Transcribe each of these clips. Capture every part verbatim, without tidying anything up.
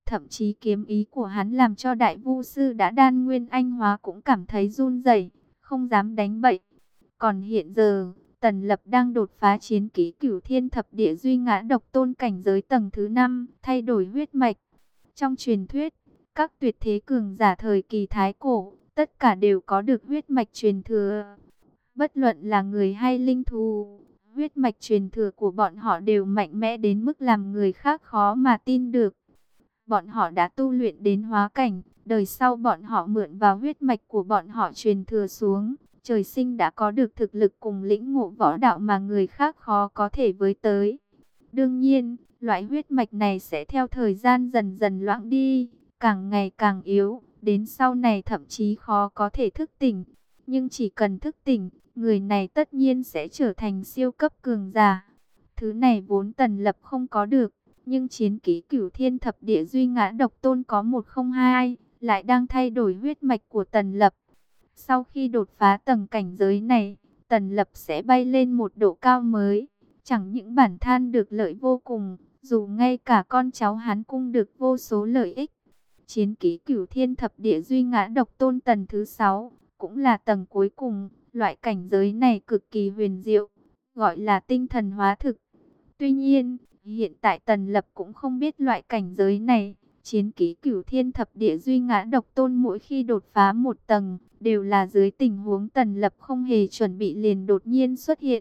Thậm chí kiếm ý của hắn làm cho đại vu sư đã đan nguyên anh hóa cũng cảm thấy run rẩy, không dám đánh bậy. Còn hiện giờ, Tần Lập đang đột phá chiến kỹ Cửu Thiên Thập Địa Duy Ngã Độc Tôn cảnh giới tầng thứ năm, thay đổi huyết mạch. Trong truyền thuyết, các tuyệt thế cường giả thời kỳ thái cổ, tất cả đều có được huyết mạch truyền thừa. Bất luận là người hay linh thú, huyết mạch truyền thừa của bọn họ đều mạnh mẽ đến mức làm người khác khó mà tin được. Bọn họ đã tu luyện đến hóa cảnh, đời sau bọn họ mượn vào huyết mạch của bọn họ truyền thừa xuống, trời sinh đã có được thực lực cùng lĩnh ngộ võ đạo mà người khác khó có thể với tới. Đương nhiên, loại huyết mạch này sẽ theo thời gian dần dần loãng đi, càng ngày càng yếu, đến sau này thậm chí khó có thể thức tỉnh. Nhưng chỉ cần thức tỉnh, người này tất nhiên sẽ trở thành siêu cấp cường giả. Thứ này vốn Tần Lập không có được, nhưng chiến kỹ Cửu Thiên Thập Địa Duy Ngã Độc Tôn có một không hai, lại đang thay đổi huyết mạch của Tần Lập. Sau khi đột phá tầng cảnh giới này, Tần Lập sẽ bay lên một độ cao mới. Chẳng những bản thân được lợi vô cùng, dù ngay cả con cháu hắn cũng được vô số lợi ích. Chiến kỹ Cửu Thiên Thập Địa Duy Ngã Độc Tôn tầng thứ sáu, cũng là tầng cuối cùng. Loại cảnh giới này cực kỳ huyền diệu, gọi là tinh thần hóa thực. Tuy nhiên, hiện tại Tần Lập cũng không biết loại cảnh giới này. Chiến kỹ Cửu Thiên Thập Địa Duy Ngã Độc Tôn mỗi khi đột phá một tầng, đều là dưới tình huống Tần Lập không hề chuẩn bị liền đột nhiên xuất hiện.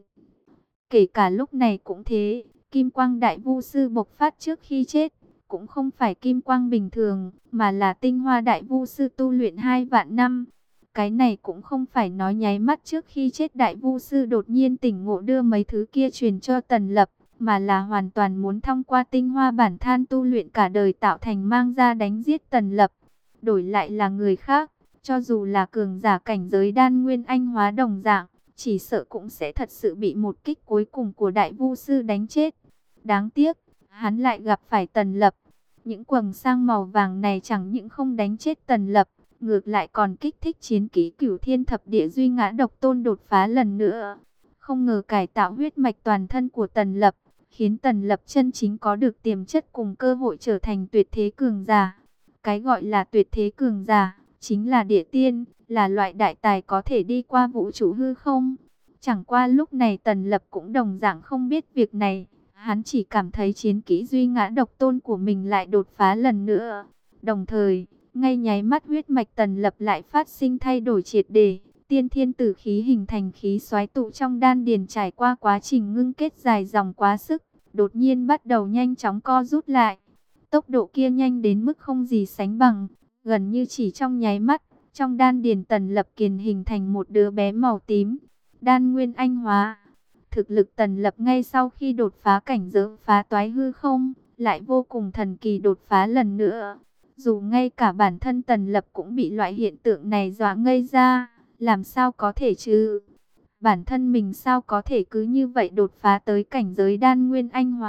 Kể cả lúc này cũng thế, Kim Quang Đại Vu Sư bộc phát trước khi chết, cũng không phải Kim Quang bình thường, mà là Tinh Hoa Đại Vu Sư tu luyện hai vạn năm. Cái này cũng không phải nói nháy mắt trước khi chết Đại Vu Sư đột nhiên tỉnh ngộ đưa mấy thứ kia truyền cho Tần Lập, mà là hoàn toàn muốn thông qua tinh hoa bản thân tu luyện cả đời tạo thành mang ra đánh giết Tần Lập. Đổi lại là người khác, cho dù là cường giả cảnh giới đan nguyên anh hóa đồng dạng, chỉ sợ cũng sẽ thật sự bị một kích cuối cùng của Đại Vu Sư đánh chết. Đáng tiếc, hắn lại gặp phải Tần Lập. Những quầng sáng màu vàng này chẳng những không đánh chết Tần Lập, ngược lại còn kích thích chiến kỹ Cửu Thiên Thập Địa Duy Ngã Độc Tôn đột phá lần nữa. Không ngờ cải tạo huyết mạch toàn thân của Tần Lập, khiến Tần Lập chân chính có được tiềm chất cùng cơ hội trở thành tuyệt thế cường giả. Cái gọi là tuyệt thế cường giả, chính là địa tiên, là loại đại tài có thể đi qua vũ trụ hư không. Chẳng qua lúc này Tần Lập cũng đồng dạng không biết việc này, hắn chỉ cảm thấy chiến kỹ Duy Ngã Độc Tôn của mình lại đột phá lần nữa. Đồng thời, ngay nháy mắt huyết mạch Tần Lập lại phát sinh thay đổi triệt để, tiên thiên tử khí hình thành khí xoáy tụ trong đan điền trải qua quá trình ngưng kết dài dòng quá sức, đột nhiên bắt đầu nhanh chóng co rút lại. Tốc độ kia nhanh đến mức không gì sánh bằng, gần như chỉ trong nháy mắt, trong đan điền Tần Lập kiền hình thành một đứa bé màu tím, đan nguyên anh hóa. Thực lực Tần Lập ngay sau khi đột phá cảnh giới phá toái hư không, lại vô cùng thần kỳ đột phá lần nữa. Dù ngay cả bản thân Tần Lập cũng bị loại hiện tượng này dọa ngây ra, làm sao có thể chứ? Bản thân mình sao có thể cứ như vậy đột phá tới cảnh giới đan nguyên anh hóa?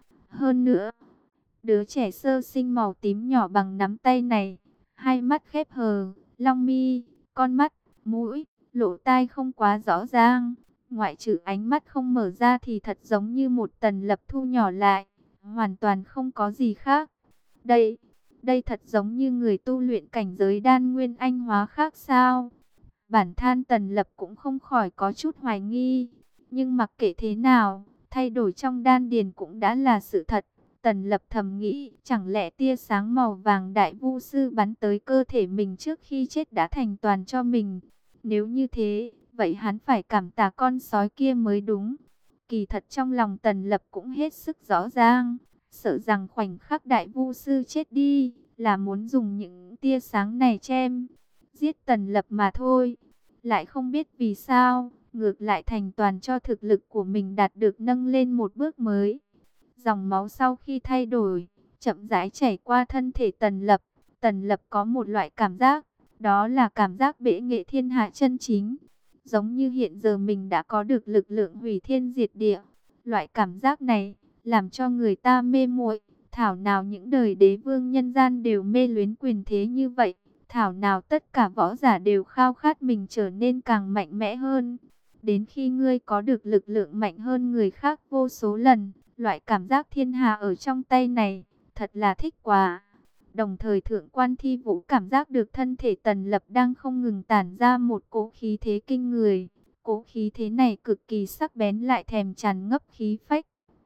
Hơn nữa, đứa trẻ sơ sinh màu tím nhỏ bằng nắm tay này, hai mắt khép hờ, long mi, con mắt, mũi, lỗ tai không quá rõ ràng, ngoại trừ ánh mắt không mở ra thì thật giống như một Tần Lập thu nhỏ lại, hoàn toàn không có gì khác. Đây, đây thật giống như người tu luyện cảnh giới đan nguyên anh hóa khác sao? Bản thân Tần Lập cũng không khỏi có chút hoài nghi, nhưng mặc kệ thế nào, thay đổi trong đan điền cũng đã là sự thật. Tần Lập thầm nghĩ, chẳng lẽ tia sáng màu vàng Đại Vu Sư bắn tới cơ thể mình trước khi chết đã thành toàn cho mình? Nếu như thế, vậy hắn phải cảm tạ con sói kia mới đúng. Kỳ thật trong lòng Tần Lập cũng hết sức rõ ràng, sợ rằng khoảnh khắc Đại Vu Sư chết đi, là muốn dùng những tia sáng này chém giết Tần Lập mà thôi. Lại không biết vì sao, ngược lại thành toàn cho thực lực của mình đạt được nâng lên một bước mới. Dòng máu sau khi thay đổi, chậm rãi chảy qua thân thể Tần Lập. Tần Lập có một loại cảm giác, đó là cảm giác bệ nghệ thiên hạ chân chính. Giống như hiện giờ mình đã có được lực lượng hủy thiên diệt địa. Loại cảm giác này, làm cho người ta mê muội. Thảo nào những đời đế vương nhân gian đều mê luyến quyền thế như vậy. Thảo nào tất cả võ giả đều khao khát mình trở nên càng mạnh mẽ hơn. Đến khi ngươi có được lực lượng mạnh hơn người khác vô số lần, loại cảm giác thiên hạ ở trong tay này, thật là thích quá. Đồng thời Thượng quan Thi Vũ cảm giác được thân thể Tần Lập đang không ngừng tản ra một cỗ khí thế kinh người. Cỗ khí thế này cực kỳ sắc bén lại thèm tràn ngấp khí phách.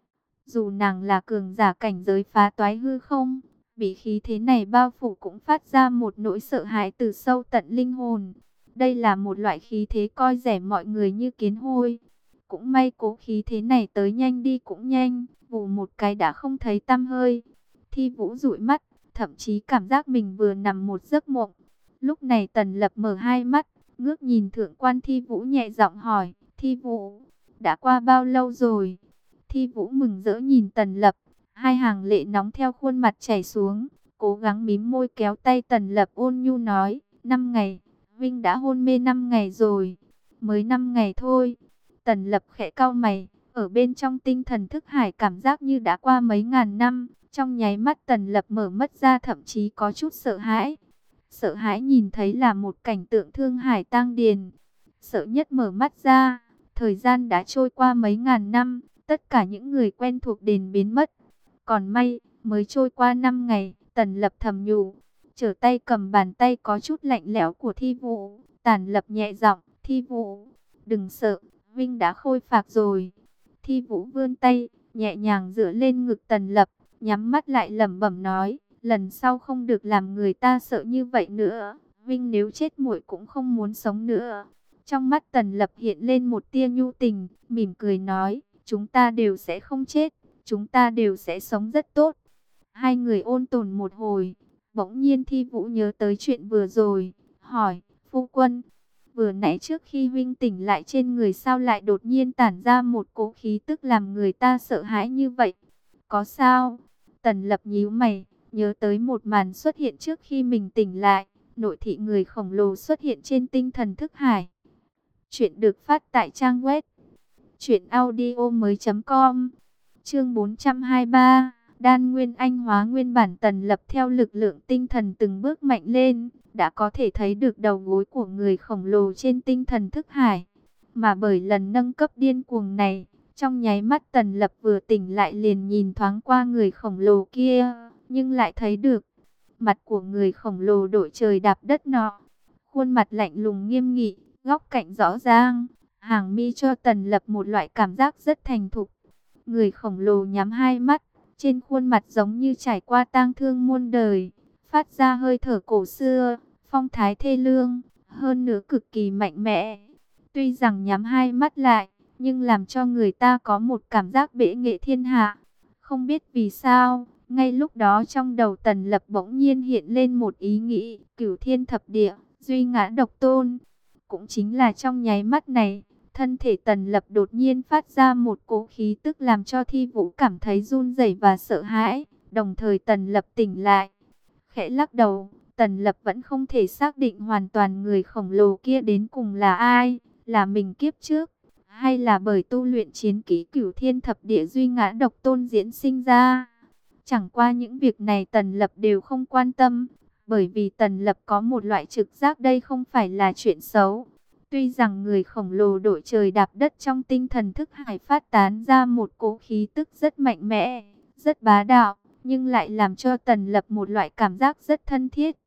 Dù nàng là cường giả cảnh giới phá toái hư không, bị khí thế này bao phủ cũng phát ra một nỗi sợ hãi từ sâu tận linh hồn. Đây là một loại khí thế coi rẻ mọi người như kiến hôi. Cũng may cố khí thế này tới nhanh đi cũng nhanh, vù một cái đã không thấy tăm hơi. Thi Vũ dụi mắt, thậm chí cảm giác mình vừa nằm một giấc mộng. Lúc này Tần Lập mở hai mắt, ngước nhìn Thượng quan Thi Vũ nhẹ giọng hỏi, Thi Vũ, đã qua bao lâu rồi? Thi Vũ mừng rỡ nhìn Tần Lập, hai hàng lệ nóng theo khuôn mặt chảy xuống, cố gắng mím môi kéo tay Tần Lập ôn nhu nói, năm ngày, Vinh đã hôn mê năm ngày rồi, mới năm ngày thôi. Tần Lập khẽ cau mày, ở bên trong tinh thần thức hải cảm giác như đã qua mấy ngàn năm, trong nháy mắt Tần Lập mở mắt ra thậm chí có chút sợ hãi. Sợ hãi nhìn thấy là một cảnh tượng thương hải tang điền. Sợ nhất mở mắt ra, thời gian đã trôi qua mấy ngàn năm, tất cả những người quen thuộc đền biến mất. Còn may, mới trôi qua năm ngày, Tần Lập thầm nhủ, trở tay cầm bàn tay có chút lạnh lẽo của Thi Vũ. Tần Lập nhẹ giọng, Thi Vũ, đừng sợ, Vinh đã khôi phục rồi. Thi Vũ vươn tay, nhẹ nhàng dựa lên ngực Tần Lập, nhắm mắt lại lẩm bẩm nói, lần sau không được làm người ta sợ như vậy nữa. Vinh nếu chết muội cũng không muốn sống nữa. Trong mắt Tần Lập hiện lên một tia nhu tình, mỉm cười nói, chúng ta đều sẽ không chết, chúng ta đều sẽ sống rất tốt. Hai người ôn tồn một hồi, bỗng nhiên Thi Vũ nhớ tới chuyện vừa rồi, hỏi, phu quân, vừa nãy trước khi Vinh tỉnh lại trên người sao lại đột nhiên tản ra một cỗ khí tức làm người ta sợ hãi như vậy? Có sao? Tần Lập nhíu mày, nhớ tới một màn xuất hiện trước khi mình tỉnh lại, nội thị người khổng lồ xuất hiện trên tinh thần thức hải. Chuyện được phát tại trang web truyện audio mới.com. Chương bốn trăm hai mươi ba, Đan Nguyên Anh hóa nguyên bản. Tần Lập theo lực lượng tinh thần từng bước mạnh lên, đã có thể thấy được đầu gối của người khổng lồ trên tinh thần thức hải. Mà bởi lần nâng cấp điên cuồng này, trong nháy mắt Tần Lập vừa tỉnh lại liền nhìn thoáng qua người khổng lồ kia, nhưng lại thấy được mặt của người khổng lồ đội trời đạp đất nọ. Khuôn mặt lạnh lùng nghiêm nghị, góc cạnh rõ ràng, hàng mi cho Tần Lập một loại cảm giác rất thành thục. Người khổng lồ nhắm hai mắt, trên khuôn mặt giống như trải qua tang thương muôn đời, phát ra hơi thở cổ xưa, phong thái thê lương, hơn nữa cực kỳ mạnh mẽ. Tuy rằng nhắm hai mắt lại, nhưng làm cho người ta có một cảm giác bệ nghệ thiên hạ. Không biết vì sao, ngay lúc đó trong đầu Tần Lập bỗng nhiên hiện lên một ý nghĩ, cửu thiên thập địa, duy ngã độc tôn. Cũng chính là trong nháy mắt này, thân thể Tần Lập đột nhiên phát ra một cỗ khí tức làm cho Thi Vũ cảm thấy run rẩy và sợ hãi. Đồng thời Tần Lập tỉnh lại, khẽ lắc đầu, Tần Lập vẫn không thể xác định hoàn toàn người khổng lồ kia đến cùng là ai, là mình kiếp trước, hay là bởi tu luyện chiến kỹ cửu thiên thập địa duy ngã độc tôn diễn sinh ra. Chẳng qua những việc này Tần Lập đều không quan tâm, bởi vì Tần Lập có một loại trực giác đây không phải là chuyện xấu. Tuy rằng người khổng lồ đội trời đạp đất trong tinh thần thức hải phát tán ra một cỗ khí tức rất mạnh mẽ, rất bá đạo, nhưng lại làm cho Tần Lập một loại cảm giác rất thân thiết.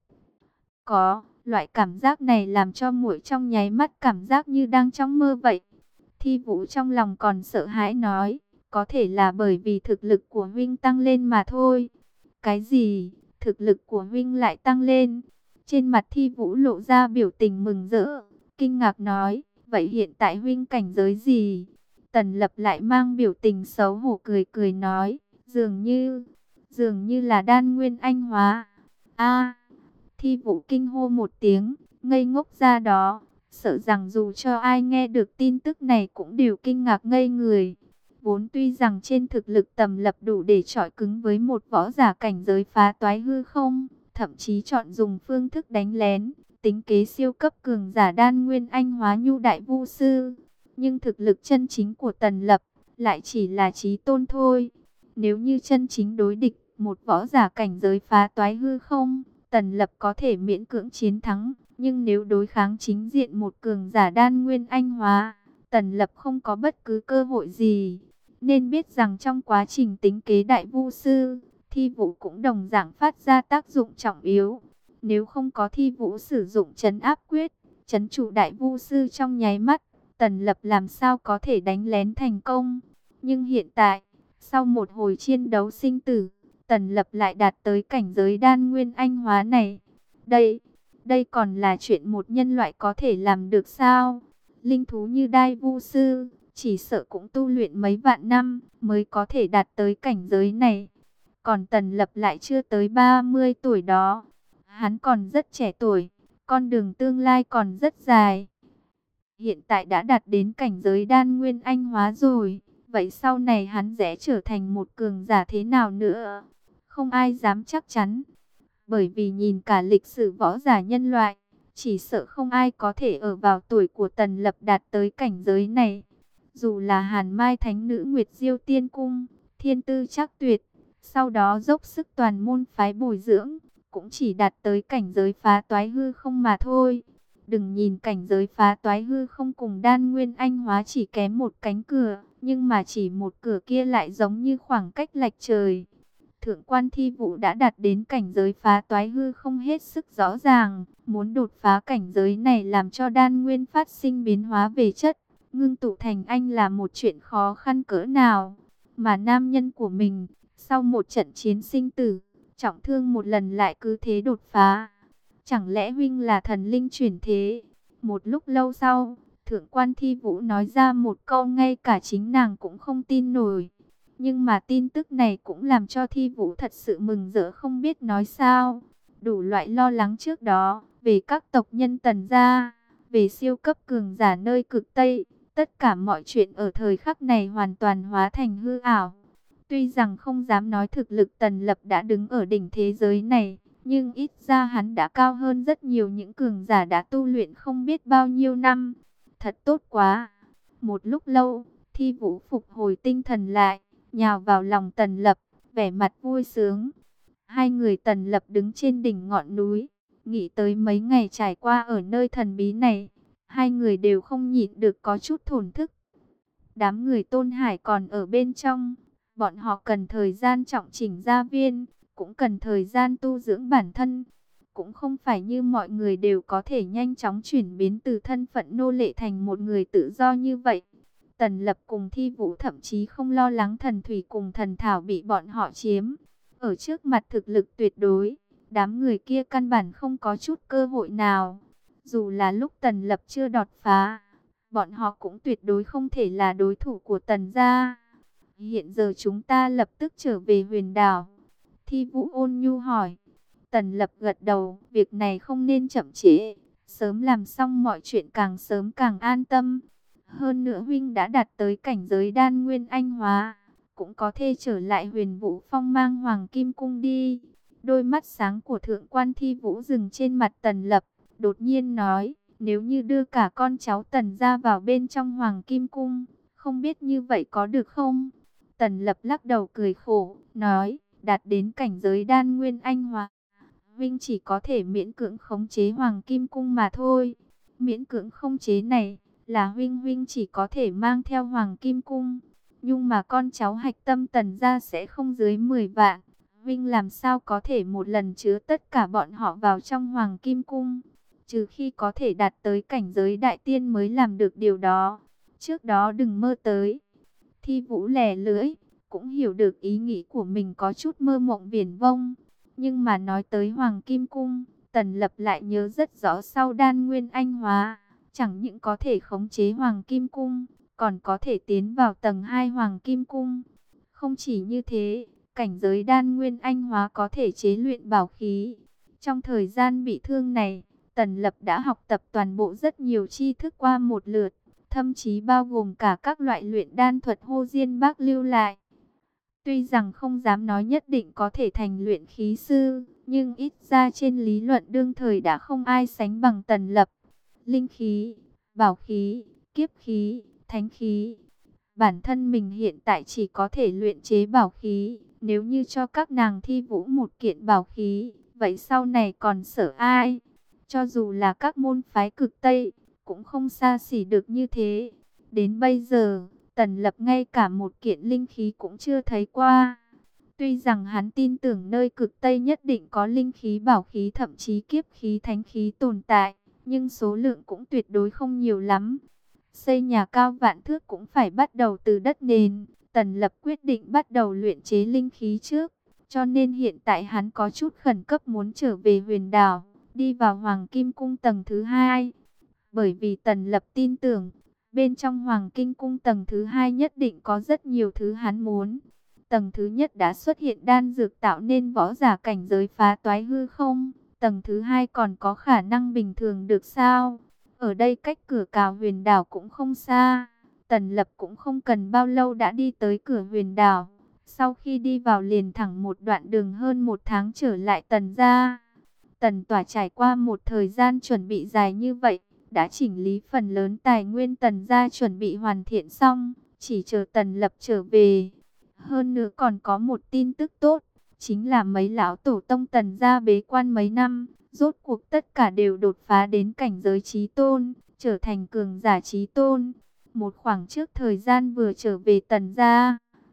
Có, loại cảm giác này làm cho muội trong nháy mắt cảm giác như đang trong mơ vậy. Thi Vũ trong lòng còn sợ hãi nói, có thể là bởi vì thực lực của Vinh tăng lên mà thôi. Cái gì? Thực lực của Vinh lại tăng lên? Trên mặt Thi Vũ lộ ra biểu tình mừng rỡ, kinh ngạc nói, vậy hiện tại Vinh cảnh giới gì? Tần Lập lại mang biểu tình xấu hổ cười cười nói, dường như, dường như là đan nguyên anh hóa. A, Thi Vũ kinh hô một tiếng, ngây ngốc ra đó, sợ rằng dù cho ai nghe được tin tức này cũng đều kinh ngạc ngây người. Vốn tuy rằng trên thực lực Tần Lập đủ để chọi cứng với một võ giả cảnh giới phá toái hư không, thậm chí chọn dùng phương thức đánh lén, tính kế siêu cấp cường giả đan nguyên anh hóa nhu đại vu sư. Nhưng thực lực chân chính của Tần Lập lại chỉ là chí tôn thôi. Nếu như chân chính đối địch một võ giả cảnh giới phá toái hư không, Tần Lập có thể miễn cưỡng chiến thắng. Nhưng nếu đối kháng chính diện một cường giả đan nguyên anh hóa, Tần Lập không có bất cứ cơ hội gì. Nên biết rằng trong quá trình tính kế đại vu sư, Thi vũ cũng đồng dạng phát ra tác dụng trọng yếu. Nếu không có thi vũ sử dụng trấn áp quyết, trấn chủ đại vu sư trong nháy mắt, Tần Lập làm sao có thể đánh lén thành công. Nhưng hiện tại, sau một hồi chiến đấu sinh tử, Tần Lập lại đạt tới cảnh giới đan nguyên anh hóa này. Đây, đây còn là chuyện một nhân loại có thể làm được sao? Linh thú như Đai Vu Sư, chỉ sợ cũng tu luyện mấy vạn năm mới có thể đạt tới cảnh giới này. Còn Tần Lập lại chưa tới ba mươi tuổi đó. Hắn còn rất trẻ tuổi, con đường tương lai còn rất dài. Hiện tại đã đạt đến cảnh giới đan nguyên anh hóa rồi. Vậy sau này hắn sẽ trở thành một cường giả thế nào nữa? Không ai dám chắc chắn. Bởi vì nhìn cả lịch sử võ giả nhân loại, chỉ sợ không ai có thể ở vào tuổi của Tần Lập đạt tới cảnh giới này. Dù là Hàn Mai Thánh Nữ Nguyệt Diêu Tiên Cung, thiên tư chắc tuyệt, sau đó dốc sức toàn môn phái bồi dưỡng, cũng chỉ đạt tới cảnh giới phá toái hư không mà thôi. Đừng nhìn cảnh giới phá toái hư không cùng đan nguyên anh hóa chỉ kém một cánh cửa, nhưng mà chỉ một cửa kia lại giống như khoảng cách lệch trời. Thượng quan Thi Vũ đã đạt đến cảnh giới phá toái hư không hết sức rõ ràng, muốn đột phá cảnh giới này làm cho đan nguyên phát sinh biến hóa về chất, ngưng tụ thành anh là một chuyện khó khăn cỡ nào. Mà nam nhân của mình, sau một trận chiến sinh tử, trọng thương một lần lại cứ thế đột phá. Chẳng lẽ huynh là thần linh chuyển thế? Một lúc lâu sau, Thượng quan Thi Vũ nói ra một câu ngay cả chính nàng cũng không tin nổi. Nhưng mà tin tức này cũng làm cho Thi Vũ thật sự mừng rỡ không biết nói sao. Đủ loại lo lắng trước đó, về các tộc nhân Tần gia, về siêu cấp cường giả nơi cực Tây, tất cả mọi chuyện ở thời khắc này hoàn toàn hóa thành hư ảo. Tuy rằng không dám nói thực lực Tần Lập đã đứng ở đỉnh thế giới này, nhưng ít ra hắn đã cao hơn rất nhiều những cường giả đã tu luyện không biết bao nhiêu năm. Thật tốt quá. Một lúc lâu, Thi Vũ phục hồi tinh thần lại, nhào vào lòng Tần Lập, vẻ mặt vui sướng. Hai người Tần Lập đứng trên đỉnh ngọn núi, nghĩ tới mấy ngày trải qua ở nơi thần bí này, hai người đều không nhịn được có chút thổn thức. Đám người Tôn Hải còn ở bên trong, bọn họ cần thời gian trọng chỉnh gia viên, cũng cần thời gian tu dưỡng bản thân. Cũng không phải như mọi người đều có thể nhanh chóng chuyển biến từ thân phận nô lệ thành một người tự do như vậy. Tần Lập cùng Thi Vũ thậm chí không lo lắng thần thủy cùng thần thảo bị bọn họ chiếm. Ở trước mặt thực lực tuyệt đối, đám người kia căn bản không có chút cơ hội nào. Dù là lúc Tần Lập chưa đột phá, bọn họ cũng tuyệt đối không thể là đối thủ của Tần gia. Hiện giờ chúng ta lập tức trở về huyền đảo. Thi Vũ ôn nhu hỏi. Tần Lập gật đầu, việc này không nên chậm trễ, sớm làm xong mọi chuyện càng sớm càng an tâm. Hơn nữa huynh đã đạt tới cảnh giới đan nguyên anh hóa, cũng có thể trở lại huyền vũ phong mang hoàng kim cung đi. Đôi mắt sáng của thượng quan Thi Vũ dừng trên mặt Tần Lập, đột nhiên nói, nếu như đưa cả con cháu Tần ra vào bên trong hoàng kim cung, không biết như vậy có được không? Tần Lập lắc đầu cười khổ, nói, đạt đến cảnh giới đan nguyên anh hóa, huynh chỉ có thể miễn cưỡng khống chế hoàng kim cung mà thôi. Miễn cưỡng khống chế này, là huynh huynh chỉ có thể mang theo hoàng kim cung. Nhưng mà con cháu hạch tâm Tần gia sẽ không dưới mười vạn. Huynh làm sao có thể một lần chứa tất cả bọn họ vào trong hoàng kim cung. Trừ khi có thể đạt tới cảnh giới đại tiên mới làm được điều đó. Trước đó đừng mơ tới. Thi Vũ lè lưỡi, cũng hiểu được ý nghĩ của mình có chút mơ mộng viển vông. Nhưng mà nói tới hoàng kim cung, Tần Lập lại nhớ rất rõ sau đan nguyên anh hóa. Chẳng những có thể khống chế hoàng kim cung, còn có thể tiến vào tầng hai hoàng kim cung. Không chỉ như thế, cảnh giới đan nguyên anh hóa có thể chế luyện bảo khí. Trong thời gian bị thương này, Tần Lập đã học tập toàn bộ rất nhiều tri thức qua một lượt, thậm chí bao gồm cả các loại luyện đan thuật Hồ Diên Bác lưu lại. Tuy rằng không dám nói nhất định có thể thành luyện khí sư, nhưng ít ra trên lý luận đương thời đã không ai sánh bằng Tần Lập. Linh khí, bảo khí, kiếp khí, thánh khí. Bản thân mình hiện tại chỉ có thể luyện chế bảo khí. Nếu như cho các nàng Thi Vũ một kiện bảo khí, vậy sau này còn sợ ai? Cho dù là các môn phái cực Tây, cũng không xa xỉ được như thế. Đến bây giờ, Tần Lập ngay cả một kiện linh khí cũng chưa thấy qua. Tuy rằng hắn tin tưởng nơi cực Tây nhất định có linh khí bảo khí thậm chí kiếp khí thánh khí tồn tại, nhưng số lượng cũng tuyệt đối không nhiều lắm. Xây nhà cao vạn thước cũng phải bắt đầu từ đất nền. Tần Lập quyết định bắt đầu luyện chế linh khí trước, cho nên hiện tại hắn có chút khẩn cấp muốn trở về huyền đảo, đi vào Hoàng Kim Cung tầng thứ hai. Bởi vì Tần Lập tin tưởng, bên trong Hoàng Kim Cung tầng thứ hai nhất định có rất nhiều thứ hắn muốn. Tầng thứ nhất đã xuất hiện đan dược tạo nên võ giả cảnh giới phá toái hư không. Tầng thứ hai còn có khả năng bình thường được sao? Ở đây cách cửa cào huyền đảo cũng không xa. Tần Lập cũng không cần bao lâu đã đi tới cửa huyền đảo. Sau khi đi vào liền thẳng một đoạn đường hơn một tháng trở lại Tần gia. Tần Tỏa trải qua một thời gian chuẩn bị dài như vậy, đã chỉnh lý phần lớn tài nguyên Tần gia chuẩn bị hoàn thiện xong, chỉ chờ Tần Lập trở về. Hơn nữa còn có một tin tức tốt, chính là mấy lão tổ tông Tần gia bế quan mấy năm, rốt cuộc tất cả đều đột phá đến cảnh giới chí tôn, trở thành cường giả chí tôn. Một khoảng trước thời gian vừa trở về Tần gia,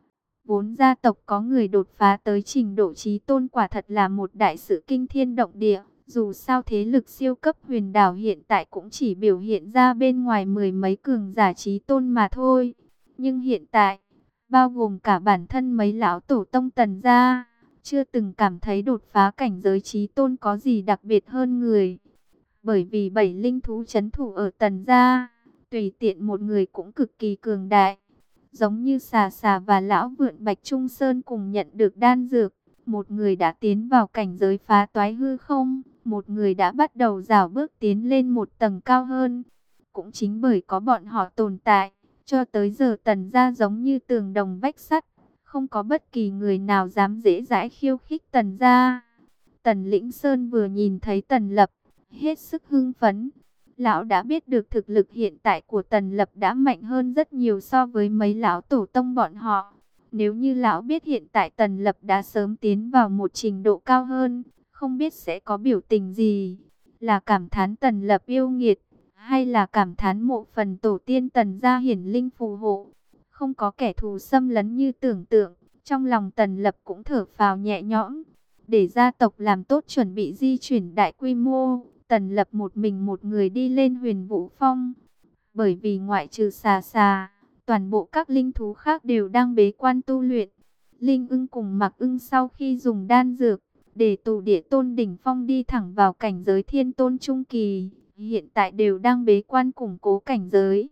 vốn gia tộc có người đột phá tới trình độ chí tôn quả thật là một đại sự kinh thiên động địa. Dù sao thế lực siêu cấp huyền đảo hiện tại cũng chỉ biểu hiện ra bên ngoài mười mấy cường giả chí tôn mà thôi. Nhưng hiện tại, bao gồm cả bản thân mấy lão tổ tông Tần gia, chưa từng cảm thấy đột phá cảnh giới chí tôn có gì đặc biệt hơn người. Bởi vì bảy linh thú trấn thủ ở Tần gia, tùy tiện một người cũng cực kỳ cường đại. Giống như xà xà và lão vượn Bạch Trung Sơn cùng nhận được đan dược. Một người đã tiến vào cảnh giới phá toái hư không, một người đã bắt đầu rảo bước tiến lên một tầng cao hơn. Cũng chính bởi có bọn họ tồn tại, cho tới giờ Tần gia giống như tường đồng vách sắt, không có bất kỳ người nào dám dễ dãi khiêu khích Tần gia. Tần Lĩnh Sơn vừa nhìn thấy Tần Lập, hết sức hưng phấn. Lão đã biết được thực lực hiện tại của Tần Lập đã mạnh hơn rất nhiều so với mấy lão tổ tông bọn họ. Nếu như lão biết hiện tại Tần Lập đã sớm tiến vào một trình độ cao hơn, không biết sẽ có biểu tình gì. Là cảm thán Tần Lập yêu nghiệt, hay là cảm thán mộ phần tổ tiên Tần gia hiển linh phù hộ. Không có kẻ thù xâm lấn như tưởng tượng, trong lòng Tần Lập cũng thở phào nhẹ nhõm. Để gia tộc làm tốt chuẩn bị di chuyển đại quy mô, Tần Lập một mình một người đi lên Huyền Vũ Phong. Bởi vì ngoại trừ xà xà, toàn bộ các linh thú khác đều đang bế quan tu luyện. Linh ưng cùng Mặc ưng sau khi dùng đan dược, để tù địa tôn đỉnh phong đi thẳng vào cảnh giới thiên tôn trung kỳ, hiện tại đều đang bế quan củng cố cảnh giới.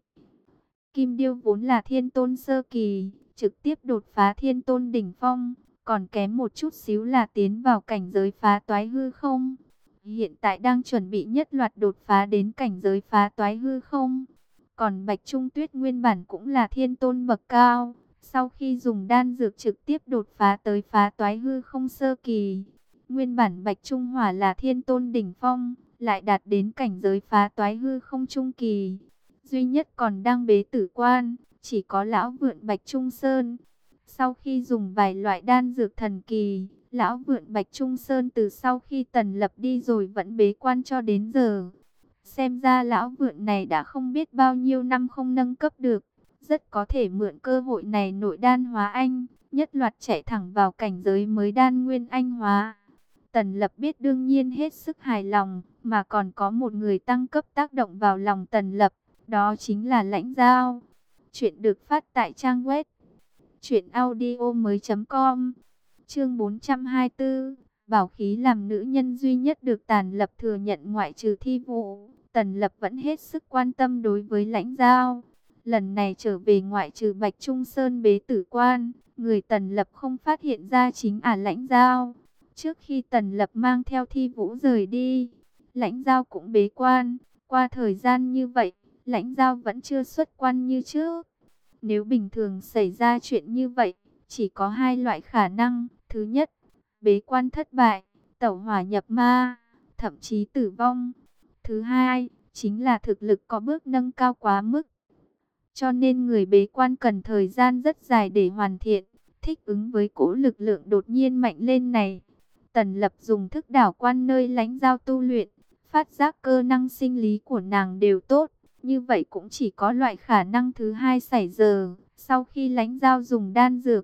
Kim Điêu vốn là thiên tôn sơ kỳ, trực tiếp đột phá thiên tôn đỉnh phong, còn kém một chút xíu là tiến vào cảnh giới phá toái hư không. Hiện tại đang chuẩn bị nhất loạt đột phá đến cảnh giới phá toái hư không. Còn Bạch Trung Tuyết nguyên bản cũng là thiên tôn bậc cao, sau khi dùng đan dược trực tiếp đột phá tới phá toái hư không sơ kỳ. Nguyên bản Bạch Trung Hỏa là thiên tôn đỉnh phong, lại đạt đến cảnh giới phá toái hư không trung kỳ. Duy nhất còn đang bế tử quan, chỉ có lão vượn Bạch Trung Sơn. Sau khi dùng vài loại đan dược thần kỳ, lão vượn Bạch Trung Sơn từ sau khi Tần Lập đi rồi vẫn bế quan cho đến giờ. Xem ra lão vượn này đã không biết bao nhiêu năm không nâng cấp được, rất có thể mượn cơ hội này nội đan hóa anh, nhất loạt chạy thẳng vào cảnh giới mới đan nguyên anh hóa. Tần Lập biết đương nhiên hết sức hài lòng, mà còn có một người tăng cấp tác động vào lòng Tần Lập, đó chính là Lãnh Giao. Chuyện được phát tại trang web truyện audio mới chấm com. Chương bốn trăm hai mươi tư, bảo khí làm nữ nhân duy nhất được Tần Lập thừa nhận ngoại trừ Thi Vũ, Tần Lập vẫn hết sức quan tâm đối với Lãnh Giao. Lần này trở về ngoại trừ Bạch Trung Sơn bế tử quan, người Tần Lập không phát hiện ra chính là Lãnh Giao. Trước khi Tần Lập mang theo Thi Vũ rời đi, Lãnh Giao cũng bế quan. Qua thời gian như vậy, Lãnh Giao vẫn chưa xuất quan như trước. Nếu bình thường xảy ra chuyện như vậy, chỉ có hai loại khả năng. Thứ nhất, bế quan thất bại, tẩu hỏa nhập ma, thậm chí tử vong. Thứ hai, chính là thực lực có bước nâng cao quá mức. Cho nên người bế quan cần thời gian rất dài để hoàn thiện, thích ứng với cỗ lực lượng đột nhiên mạnh lên này. Tần Lập dùng thức đảo quan nơi Lãnh Giao tu luyện, phát giác cơ năng sinh lý của nàng đều tốt. Như vậy cũng chỉ có loại khả năng thứ hai xảy ra, sau khi Lãnh Giao dùng đan dược,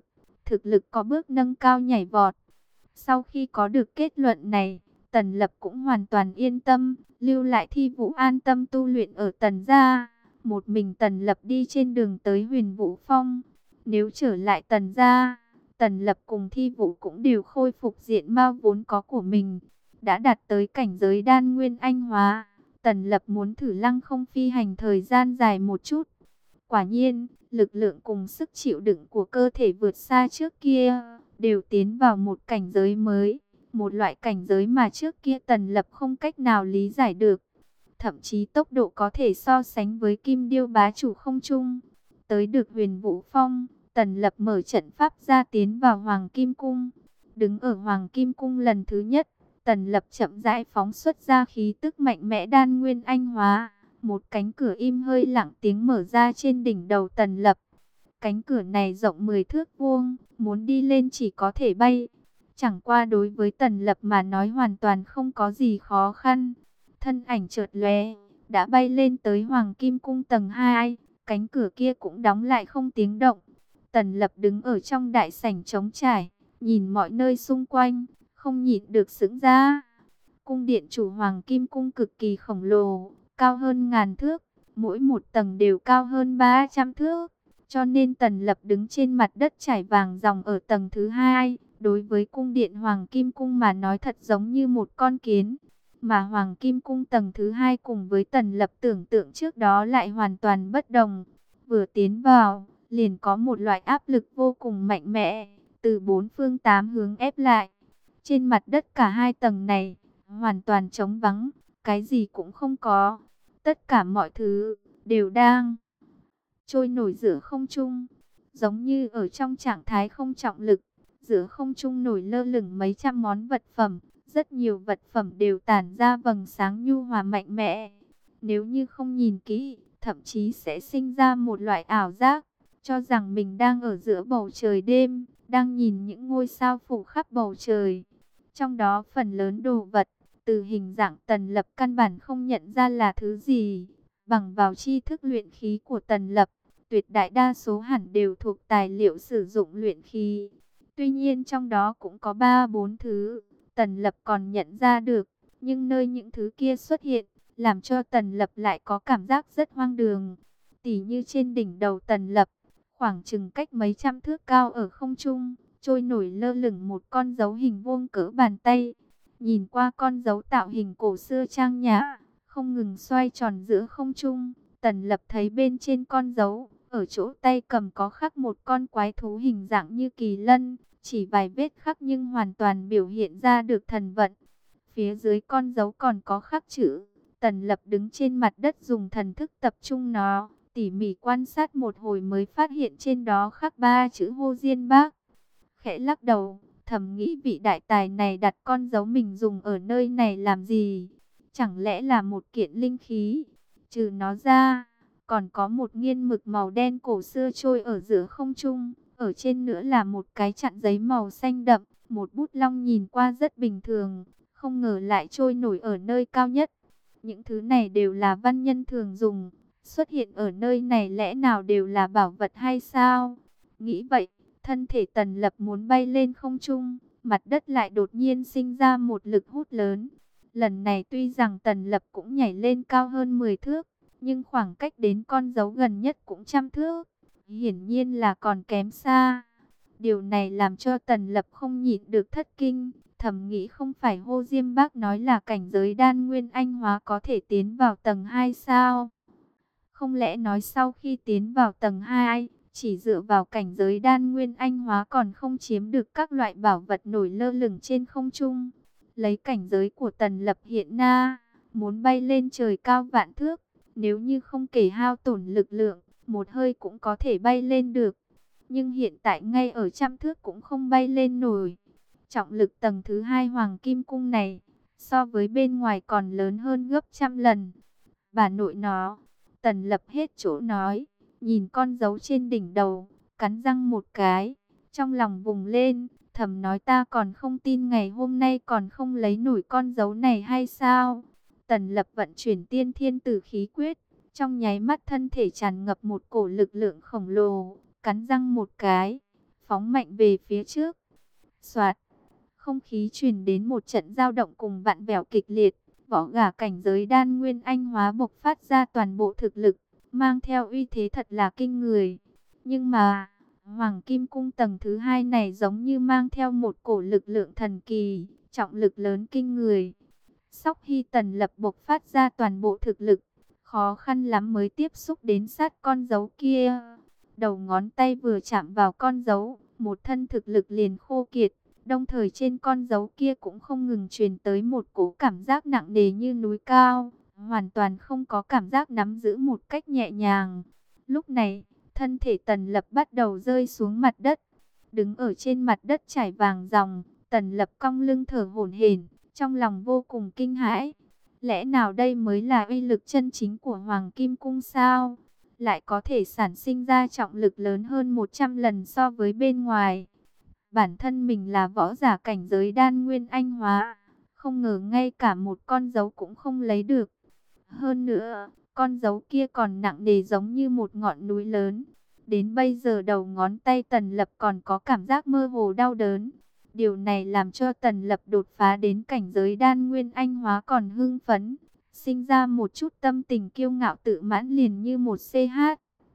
thực lực có bước nâng cao nhảy vọt. Sau khi có được kết luận này, Tần Lập cũng hoàn toàn yên tâm, lưu lại Thi Vũ an tâm tu luyện ở Tần gia. Một mình Tần Lập đi trên đường tới Huyền Vũ Phong. Nếu trở lại Tần gia, Tần Lập cùng Thi Vũ cũng đều khôi phục diện mạo vốn có của mình. Đã đạt tới cảnh giới đan nguyên anh hóa, Tần Lập muốn thử lăng không phi hành thời gian dài một chút. Quả nhiên, lực lượng cùng sức chịu đựng của cơ thể vượt xa trước kia, đều tiến vào một cảnh giới mới. Một loại cảnh giới mà trước kia Tần Lập không cách nào lý giải được. Thậm chí tốc độ có thể so sánh với Kim Điêu bá chủ không trung. Tới được Huyền Vũ Phong, Tần Lập mở trận pháp ra tiến vào Hoàng Kim Cung. Đứng ở Hoàng Kim Cung lần thứ nhất, Tần Lập chậm rãi phóng xuất ra khí tức mạnh mẽ đan nguyên anh hóa. Một cánh cửa im hơi lặng tiếng mở ra trên đỉnh đầu Tần Lập. Cánh cửa này rộng mười thước vuông, muốn đi lên chỉ có thể bay. Chẳng qua đối với Tần Lập mà nói hoàn toàn không có gì khó khăn. Thân ảnh chợt lóe, đã bay lên tới Hoàng Kim Cung tầng hai, cánh cửa kia cũng đóng lại không tiếng động. Tần Lập đứng ở trong đại sảnh trống trải, nhìn mọi nơi xung quanh, không nhịn được sững ra. Cung điện chủ Hoàng Kim Cung cực kỳ khổng lồ, cao hơn ngàn thước, mỗi một tầng đều cao hơn ba trăm thước. Cho nên Tần Lập đứng trên mặt đất trải vàng ròng ở tầng thứ hai, đối với cung điện Hoàng Kim Cung mà nói thật giống như một con kiến. Mà Hoàng Kim Cung tầng thứ hai cùng với Tần Lập tưởng tượng trước đó lại hoàn toàn bất đồng. Vừa tiến vào, liền có một loại áp lực vô cùng mạnh mẽ, từ bốn phương tám hướng ép lại. Trên mặt đất cả hai tầng này, hoàn toàn trống vắng, cái gì cũng không có. Tất cả mọi thứ, đều đang trôi nổi giữa không trung, giống như ở trong trạng thái không trọng lực. Giữa không trung nổi lơ lửng mấy trăm món vật phẩm, rất nhiều vật phẩm đều tản ra vầng sáng nhu hòa mạnh mẽ. Nếu như không nhìn kỹ, thậm chí sẽ sinh ra một loại ảo giác, cho rằng mình đang ở giữa bầu trời đêm, đang nhìn những ngôi sao phủ khắp bầu trời. Trong đó phần lớn đồ vật, từ hình dạng Tần Lập căn bản không nhận ra là thứ gì. Bằng vào tri thức luyện khí của Tần Lập, tuyệt đại đa số hẳn đều thuộc tài liệu sử dụng luyện khí. Tuy nhiên trong đó cũng có ba bốn thứ Tần Lập còn nhận ra được, nhưng nơi những thứ kia xuất hiện, làm cho Tần Lập lại có cảm giác rất hoang đường. Tỉ như trên đỉnh đầu Tần Lập, khoảng chừng cách mấy trăm thước cao ở không trung, trôi nổi lơ lửng một con dấu hình vuông cỡ bàn tay. Nhìn qua con dấu tạo hình cổ xưa trang nhã, không ngừng xoay tròn giữa không trung, Tần Lập thấy bên trên con dấu, ở chỗ tay cầm có khắc một con quái thú hình dạng như kỳ lân, chỉ vài vết khắc nhưng hoàn toàn biểu hiện ra được thần vận. Phía dưới con dấu còn có khắc chữ. Tần Lập đứng trên mặt đất dùng thần thức tập trung nó, tỉ mỉ quan sát một hồi mới phát hiện trên đó khắc ba chữ Hô Diên Bác. Khẽ lắc đầu, thầm nghĩ vị đại tài này đặt con dấu mình dùng ở nơi này làm gì? Chẳng lẽ là một kiện linh khí? Trừ nó ra, còn có một nghiên mực màu đen cổ xưa trôi ở giữa không trung. Ở trên nữa là một cái chặn giấy màu xanh đậm, một bút long nhìn qua rất bình thường, không ngờ lại trôi nổi ở nơi cao nhất. Những thứ này đều là văn nhân thường dùng, xuất hiện ở nơi này lẽ nào đều là bảo vật hay sao? Nghĩ vậy, thân thể Tần Lập muốn bay lên không trung, mặt đất lại đột nhiên sinh ra một lực hút lớn. Lần này tuy rằng Tần Lập cũng nhảy lên cao hơn mười thước, nhưng khoảng cách đến con dấu gần nhất cũng trăm thước. Hiển nhiên là còn kém xa. Điều này làm cho Tần Lập không nhịn được thất kinh, thầm nghĩ không phải Hô Diêm Bác nói là cảnh giới đan nguyên anh hóa có thể tiến vào tầng hai sao? Không lẽ nói sau khi tiến vào tầng hai, chỉ dựa vào cảnh giới đan nguyên anh hóa còn không chiếm được các loại bảo vật nổi lơ lửng trên không trung? Lấy cảnh giới của Tần Lập hiện na, muốn bay lên trời cao vạn thước, nếu như không kể hao tổn lực lượng, một hơi cũng có thể bay lên được. Nhưng hiện tại ngay ở trăm thước cũng không bay lên nổi. Trọng lực tầng thứ hai Hoàng Kim Cung này, so với bên ngoài còn lớn hơn gấp trăm lần. Bà nội nó, Tần Lập hết chỗ nói, nhìn con dấu trên đỉnh đầu, cắn răng một cái, trong lòng vùng lên, thầm nói ta còn không tin ngày hôm nay còn không lấy nổi con dấu này hay sao? Tần Lập vận chuyển tiên thiên tử khí quyết, trong nháy mắt thân thể tràn ngập một cổ lực lượng khổng lồ, cắn răng một cái, phóng mạnh về phía trước. Soạt, không khí truyền đến một trận dao động cùng vặn vẹo kịch liệt. Võ gà cảnh giới đan nguyên anh hóa bộc phát ra toàn bộ thực lực, mang theo uy thế thật là kinh người. Nhưng mà, Hoàng Kim Cung tầng thứ hai này giống như mang theo một cổ lực lượng thần kỳ, trọng lực lớn kinh người. Sóc Hy Tần Lập bộc phát ra toàn bộ thực lực, khó khăn lắm mới tiếp xúc đến sát con dấu kia. Đầu ngón tay vừa chạm vào con dấu, một thân thực lực liền khô kiệt. Đồng thời trên con dấu kia cũng không ngừng truyền tới một cỗ cảm giác nặng nề như núi cao, hoàn toàn không có cảm giác nắm giữ một cách nhẹ nhàng. Lúc này, thân thể Tần Lập bắt đầu rơi xuống mặt đất. Đứng ở trên mặt đất trải vàng ròng, Tần Lập cong lưng thở hổn hển, trong lòng vô cùng kinh hãi. Lẽ nào đây mới là uy lực chân chính của Hoàng Kim Cung sao? Lại có thể sản sinh ra trọng lực lớn hơn một trăm lần so với bên ngoài. Bản thân mình là võ giả cảnh giới đan nguyên anh hóa, không ngờ ngay cả một con dấu cũng không lấy được. Hơn nữa, con dấu kia còn nặng nề giống như một ngọn núi lớn. Đến bây giờ đầu ngón tay Tần Lập còn có cảm giác mơ hồ đau đớn. Điều này làm cho Tần Lập đột phá đến cảnh giới đan nguyên anh hóa còn hưng phấn, sinh ra một chút tâm tình kiêu ngạo tự mãn liền như một xê hát.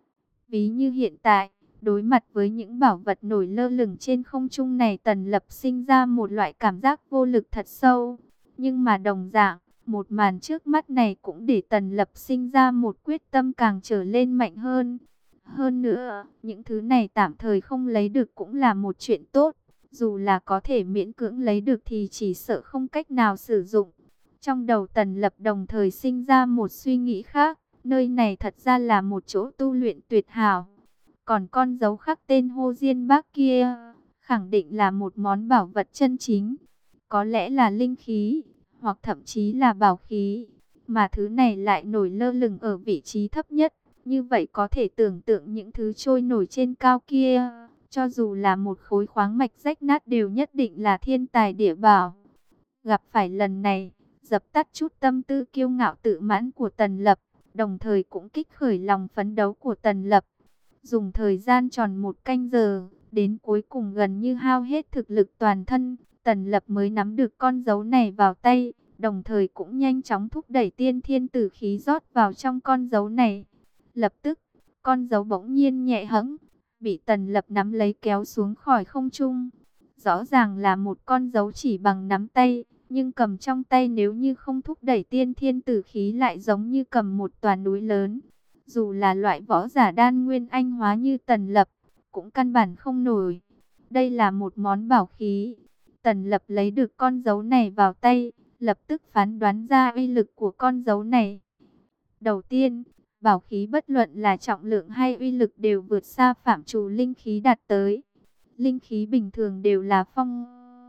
Ví như hiện tại, đối mặt với những bảo vật nổi lơ lửng trên không trung này, Tần Lập sinh ra một loại cảm giác vô lực thật sâu. Nhưng mà đồng dạng, một màn trước mắt này cũng để Tần Lập sinh ra một quyết tâm càng trở lên mạnh hơn. Hơn nữa, những thứ này tạm thời không lấy được cũng là một chuyện tốt. Dù là có thể miễn cưỡng lấy được thì chỉ sợ không cách nào sử dụng. Trong đầu Tần Lập đồng thời sinh ra một suy nghĩ khác. Nơi này thật ra là một chỗ tu luyện tuyệt hảo. Còn con dấu khắc tên Hồ Diên Bác kia, khẳng định là một món bảo vật chân chính. Có lẽ là linh khí, hoặc thậm chí là bảo khí. Mà thứ này lại nổi lơ lửng ở vị trí thấp nhất. Như vậy có thể tưởng tượng những thứ trôi nổi trên cao kia, cho dù là một khối khoáng mạch rách nát đều nhất định là thiên tài địa bảo. Gặp phải lần này, dập tắt chút tâm tư kiêu ngạo tự mãn của Tần Lập, đồng thời cũng kích khởi lòng phấn đấu của Tần Lập. Dùng thời gian tròn một canh giờ, đến cuối cùng gần như hao hết thực lực toàn thân, Tần Lập mới nắm được con dấu này vào tay, đồng thời cũng nhanh chóng thúc đẩy tiên thiên tử khí rót vào trong con dấu này. Lập tức, con dấu bỗng nhiên nhẹ hẫng, bị Tần Lập nắm lấy kéo xuống khỏi không trung. Rõ ràng là một con dấu chỉ bằng nắm tay, nhưng cầm trong tay nếu như không thúc đẩy tiên thiên tử khí lại giống như cầm một tòa núi lớn. Dù là loại võ giả đan nguyên anh hóa như Tần Lập, cũng căn bản không nổi. Đây là một món bảo khí. Tần Lập lấy được con dấu này vào tay, lập tức phán đoán ra uy lực của con dấu này. Đầu tiên, bảo khí bất luận là trọng lượng hay uy lực đều vượt xa phạm trù linh khí đạt tới. Linh khí bình thường đều là phong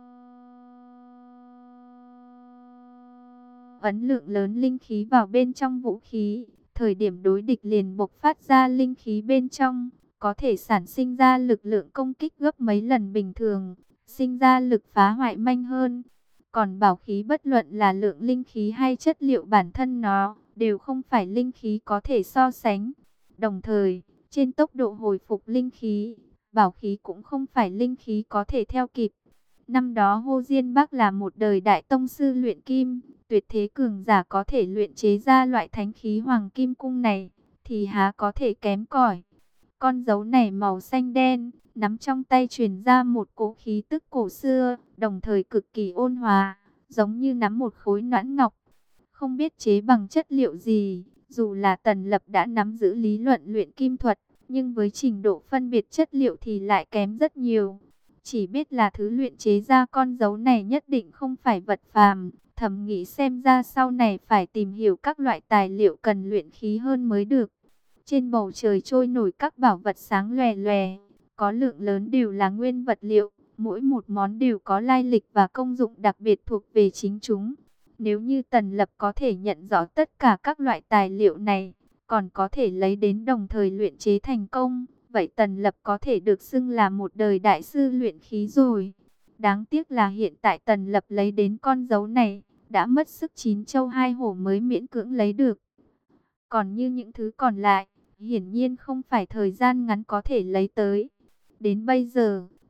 ấn lượng lớn linh khí vào bên trong vũ khí. Thời điểm đối địch liền bộc phát ra linh khí bên trong, có thể sản sinh ra lực lượng công kích gấp mấy lần bình thường, sinh ra lực phá hoại mạnh hơn. Còn bảo khí bất luận là lượng linh khí hay chất liệu bản thân nó, đều không phải linh khí có thể so sánh. Đồng thời, trên tốc độ hồi phục linh khí, bảo khí cũng không phải linh khí có thể theo kịp. Năm đó Hồ Diên Bác là một đời đại tông sư luyện kim, tuyệt thế cường giả có thể luyện chế ra loại thánh khí Hoàng Kim Cung này, thì há có thể kém cỏi. Con dấu này màu xanh đen, nắm trong tay truyền ra một cỗ khí tức cổ xưa, đồng thời cực kỳ ôn hòa, giống như nắm một khối noãn ngọc. Không biết chế bằng chất liệu gì, dù là Tần Lập đã nắm giữ lý luận luyện kim thuật, nhưng với trình độ phân biệt chất liệu thì lại kém rất nhiều. Chỉ biết là thứ luyện chế ra con dấu này nhất định không phải vật phàm, thầm nghĩ xem ra sau này phải tìm hiểu các loại tài liệu cần luyện khí hơn mới được. Trên bầu trời trôi nổi các bảo vật sáng lòe lòe, có lượng lớn đều là nguyên vật liệu, mỗi một món đều có lai lịch và công dụng đặc biệt thuộc về chính chúng. Nếu như Tần Lập có thể nhận rõ tất cả các loại tài liệu này, còn có thể lấy đến đồng thời luyện chế thành công, vậy Tần Lập có thể được xưng là một đời đại sư luyện khí rồi. Đáng tiếc là hiện tại Tần Lập lấy đến con dấu này, đã mất sức chín châu hai hổ mới miễn cưỡng lấy được. Còn như những thứ còn lại, hiển nhiên không phải thời gian ngắn có thể lấy tới. Đến bây giờ,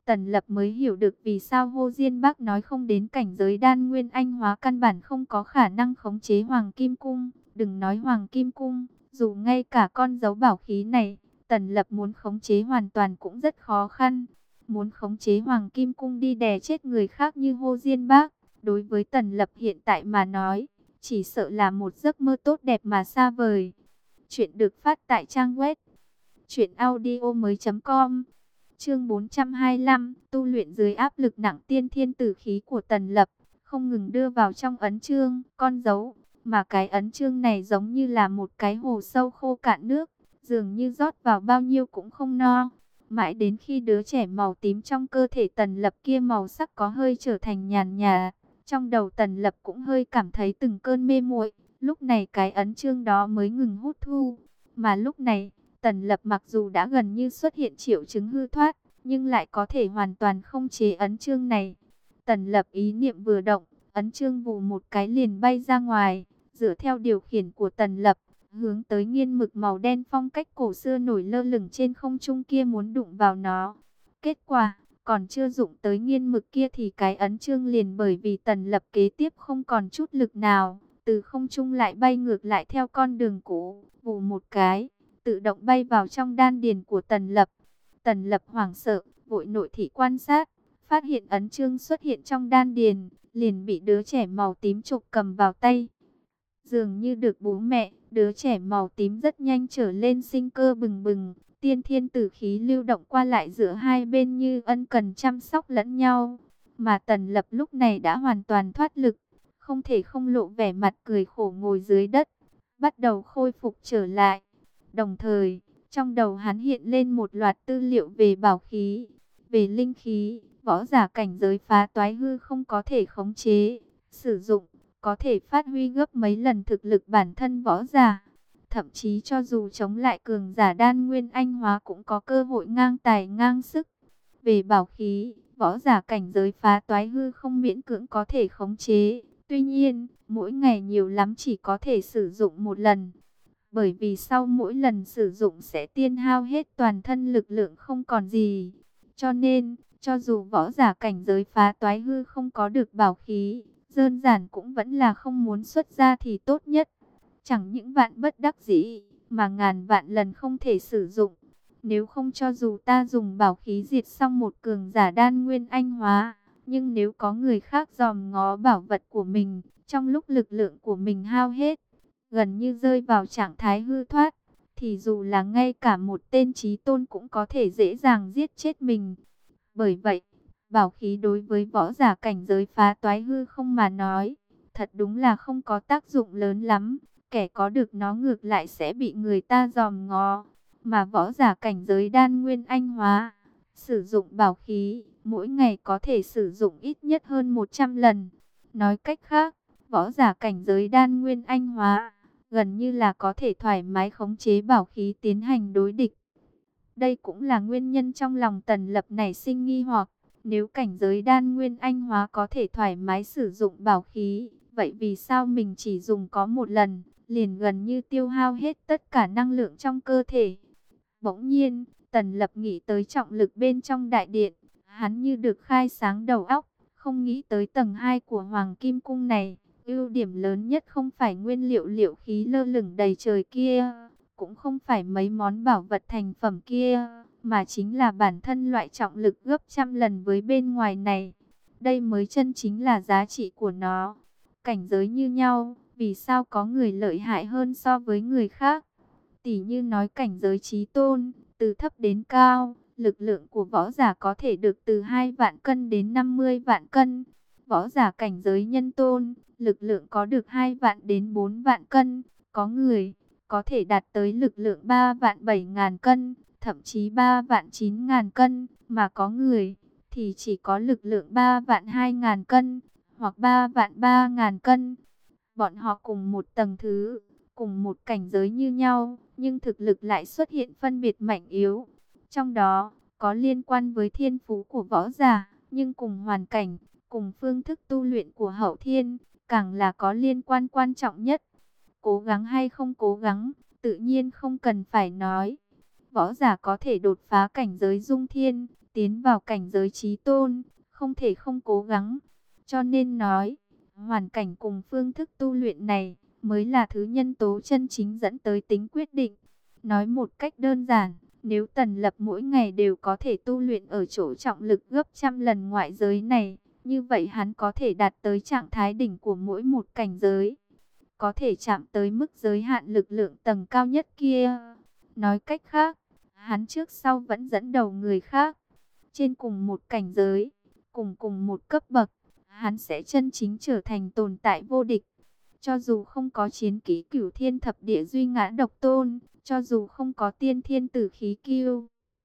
Tần Lập mới hiểu được vì sao Hồ Diên Bác nói không đến cảnh giới đan nguyên anh hóa căn bản không có khả năng khống chế Hoàng Kim Cung. Đừng nói Hoàng Kim Cung, dù ngay cả con dấu bảo khí này, Tần Lập muốn khống chế hoàn toàn cũng rất khó khăn. Muốn khống chế Hoàng Kim Cung đi đè chết người khác như Hồ Diên Bác, đối với Tần Lập hiện tại mà nói, chỉ sợ là một giấc mơ tốt đẹp mà xa vời. Chuyện được phát tại trang web truyện audio mới chấm com. Chương bốn trăm hai mươi lăm, tu luyện dưới áp lực nặng. Tiên thiên tử khí của Tần Lập không ngừng đưa vào trong ấn chương, con dấu, mà cái ấn chương này giống như là một cái hồ sâu khô cạn nước, dường như rót vào bao nhiêu cũng không no. Mãi đến khi đứa trẻ màu tím trong cơ thể Tần Lập kia màu sắc có hơi trở thành nhàn nhạt, trong đầu Tần Lập cũng hơi cảm thấy từng cơn mê muội, lúc này cái ấn chương đó mới ngừng hút thu. Mà lúc này, Tần Lập mặc dù đã gần như xuất hiện triệu chứng hư thoát, nhưng lại có thể hoàn toàn không chế ấn chương này. Tần Lập ý niệm vừa động, ấn chương vù một cái liền bay ra ngoài, dựa theo điều khiển của Tần Lập, hướng tới nghiên mực màu đen phong cách cổ xưa nổi lơ lửng trên không trung kia muốn đụng vào nó. Kết quả, còn chưa dụng tới nghiên mực kia thì cái ấn chương liền bởi vì Tần Lập kế tiếp không còn chút lực nào, từ không trung lại bay ngược lại theo con đường cũ, vù một cái, tự động bay vào trong đan điền của Tần Lập. Tần Lập hoảng sợ, vội nội thị quan sát, phát hiện ấn chương xuất hiện trong đan điền, liền bị đứa trẻ màu tím chộp cầm vào tay. Dường như được bố mẹ, đứa trẻ màu tím rất nhanh trở lên sinh cơ bừng bừng, tiên thiên tử khí lưu động qua lại giữa hai bên như ân cần chăm sóc lẫn nhau. Mà Tần Lập lúc này đã hoàn toàn thoát lực, không thể không lộ vẻ mặt cười khổ ngồi dưới đất, bắt đầu khôi phục trở lại. Đồng thời, trong đầu hắn hiện lên một loạt tư liệu về bảo khí, về linh khí, võ giả cảnh giới phá toái hư không có thể khống chế, sử dụng, có thể phát huy gấp mấy lần thực lực bản thân võ giả. Thậm chí cho dù chống lại cường giả đan nguyên anh hóa cũng có cơ hội ngang tài ngang sức. Về bảo khí, võ giả cảnh giới phá toái hư không miễn cưỡng có thể khống chế. Tuy nhiên, mỗi ngày nhiều lắm chỉ có thể sử dụng một lần. Bởi vì sau mỗi lần sử dụng sẽ tiêu hao hết toàn thân lực lượng không còn gì. Cho nên, cho dù võ giả cảnh giới phá toái hư không có được bảo khí, đơn giản cũng vẫn là không muốn xuất ra thì tốt nhất. Chẳng những vạn bất đắc dĩ, mà ngàn vạn lần không thể sử dụng. Nếu không cho dù ta dùng bảo khí diệt xong một cường giả đan nguyên anh hóa, nhưng nếu có người khác dòm ngó bảo vật của mình, trong lúc lực lượng của mình hao hết, gần như rơi vào trạng thái hư thoát, thì dù là ngay cả một tên chí tôn cũng có thể dễ dàng giết chết mình. Bởi vậy, bảo khí đối với võ giả cảnh giới phá toái hư không mà nói, thật đúng là không có tác dụng lớn lắm. Kẻ có được nó ngược lại sẽ bị người ta dòm ngó. Mà võ giả cảnh giới đan nguyên anh hóa, sử dụng bảo khí, mỗi ngày có thể sử dụng ít nhất hơn một trăm lần. Nói cách khác, võ giả cảnh giới đan nguyên anh hóa, gần như là có thể thoải mái khống chế bảo khí tiến hành đối địch. Đây cũng là nguyên nhân trong lòng Tần Lập nảy sinh nghi hoặc, nếu cảnh giới đan nguyên anh hóa có thể thoải mái sử dụng bảo khí, vậy vì sao mình chỉ dùng có một lần, liền gần như tiêu hao hết tất cả năng lượng trong cơ thể. Bỗng nhiên, Tần Lập nghĩ tới trọng lực bên trong đại điện, hắn như được khai sáng đầu óc, không nghĩ tới tầng hai của Hoàng Kim Cung này. Ưu điểm lớn nhất không phải nguyên liệu liệu khí lơ lửng đầy trời kia, cũng không phải mấy món bảo vật thành phẩm kia, mà chính là bản thân loại trọng lực gấp trăm lần với bên ngoài này. Đây mới chân chính là giá trị của nó. Cảnh giới như nhau, vì sao có người lợi hại hơn so với người khác? Tỷ như nói cảnh giới chí tôn, từ thấp đến cao, lực lượng của võ giả có thể được từ hai vạn cân đến năm mươi vạn cân. Võ giả cảnh giới nhân tôn, lực lượng có được hai vạn đến bốn vạn cân. Có người có thể đạt tới lực lượng ba vạn bảy ngàn cân, thậm chí ba vạn chín ngàn cân. Mà có người thì chỉ có lực lượng ba vạn hai ngàn cân, hoặc ba vạn ba ngàn cân. Bọn họ cùng một tầng thứ, cùng một cảnh giới như nhau, nhưng thực lực lại xuất hiện phân biệt mạnh yếu. Trong đó, có liên quan với thiên phú của võ giả, nhưng cùng hoàn cảnh, cùng phương thức tu luyện của hậu thiên, càng là có liên quan quan trọng nhất. Cố gắng hay không cố gắng, tự nhiên không cần phải nói. Võ giả có thể đột phá cảnh giới dung thiên, tiến vào cảnh giới chí tôn, không thể không cố gắng. Cho nên nói, hoàn cảnh cùng phương thức tu luyện này mới là thứ nhân tố chân chính dẫn tới tính quyết định. Nói một cách đơn giản, nếu Tần Lập mỗi ngày đều có thể tu luyện ở chỗ trọng lực gấp trăm lần ngoại giới này, như vậy hắn có thể đạt tới trạng thái đỉnh của mỗi một cảnh giới, có thể chạm tới mức giới hạn lực lượng tầng cao nhất kia. Nói cách khác, hắn trước sau vẫn dẫn đầu người khác. Trên cùng một cảnh giới, cùng cùng một cấp bậc, hắn sẽ chân chính trở thành tồn tại vô địch. Cho dù không có chiến kỹ Cửu Thiên Thập Địa Duy Ngã Độc Tôn, cho dù không có tiên thiên tử khí kiêu.